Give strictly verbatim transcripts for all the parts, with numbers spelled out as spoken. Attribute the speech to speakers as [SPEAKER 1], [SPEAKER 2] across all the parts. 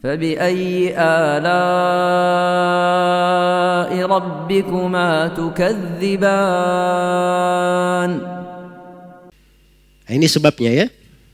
[SPEAKER 1] فبأي آلاء ربكما تكذبان.
[SPEAKER 2] Ini sebabnya ya.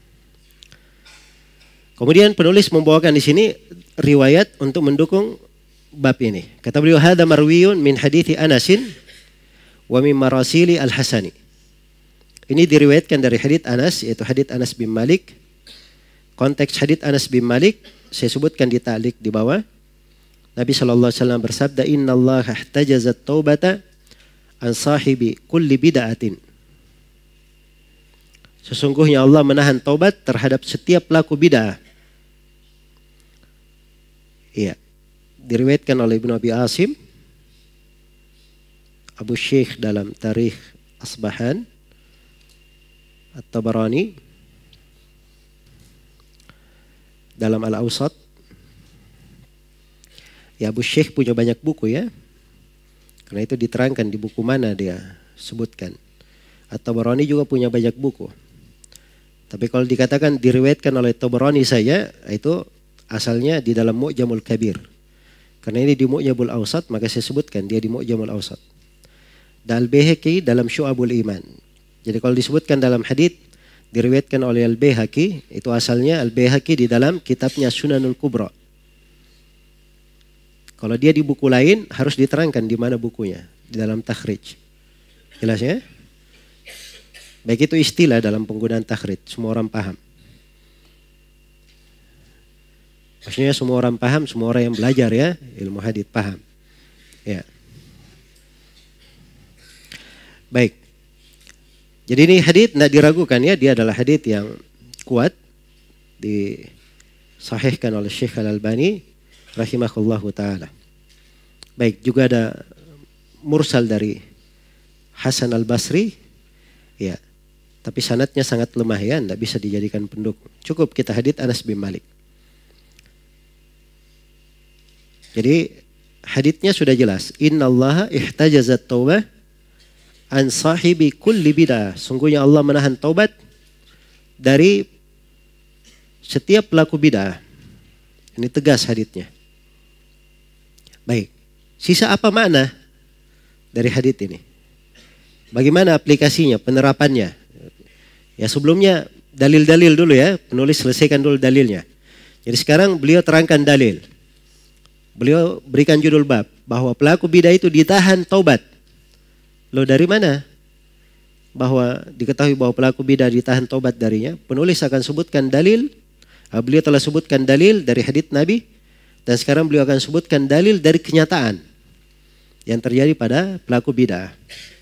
[SPEAKER 2] Kemudian penulis membawakan di sini riwayat untuk mendukung bab ini. Kata beliau, hadza marwiyun min hadithi Anasin wa min marasili al-Hasani. Ini diriwayatkan dari hadits Anas, yaitu hadits Anas bin Malik. Konteks hadits Anas bin Malik saya sebutkan di ta'liq di bawah. Nabi sallallahu alaihi wasallam bersabda, "Innallaha ihtajazat taubata an sahibi kulli bid'atin." Sesungguhnya Allah menahan taubat terhadap setiap pelaku bid'ah. Iya. Diriwayatkan oleh Ibnu Abi Asim, Abu Syekh dalam Tarikh Asbahan, At-Tabarani dalam Al-Awsat. Ya, Abu Syekh punya banyak buku ya. Karena itu diterangkan di buku mana dia sebutkan. At-Tabarani juga punya banyak buku. Tapi kalau dikatakan diriwayatkan oleh Tabarani saja, itu asalnya di dalam Mu'jamul Kabir. Karena ini di Mu'jamul Awsat, maka saya sebutkan dia di Mu'jamul Awsat. Dan Al-Baihaqi dalam Syu'abul Iman. Jadi kalau disebutkan dalam hadits diriwayatkan oleh Al-Baihaqi, itu asalnya Al-Baihaqi di dalam kitabnya Sunanul Kubra. Kalau dia di buku lain harus diterangkan di mana bukunya, di dalam takhrij. Jelas ya? Baik, itu istilah dalam penggunaan takhrij, semua orang paham. Maksudnya semua orang paham, semua orang yang belajar ya, ilmu hadits paham. Ya. Baik. Jadi ini hadits tidak diragukan ya, dia adalah hadits yang kuat, disahihkan oleh Syekh Al-Albani rahimahullahu taala. Baik, juga ada mursal dari Hasan Al-Basri. Ya. Tapi sanadnya sangat lemah ya, tidak bisa dijadikan pendukung. Cukup kita hadits Anas bin Malik. Jadi haditsnya sudah jelas. Innallaha ihtajazat taubah an sahibi kulli bid'ah. Sungguhnya Allah menahan taubat dari setiap pelaku bid'ah. Ini tegas haditsnya. Baik. Sisa apa makna dari hadits ini? Bagaimana aplikasinya, penerapannya? Ya, sebelumnya dalil-dalil dulu ya, penulis selesaikan dulu dalilnya. Jadi sekarang beliau terangkan dalil. Beliau berikan judul bab bahwa pelaku bidah itu ditahan taubat. Loh, dari mana? Bahwa diketahui bahwa pelaku bidah ditahan taubat darinya. Penulis akan sebutkan dalil. Beliau telah sebutkan dalil dari hadits Nabi, dan sekarang beliau akan sebutkan dalil dari kenyataan yang terjadi pada pelaku bidah.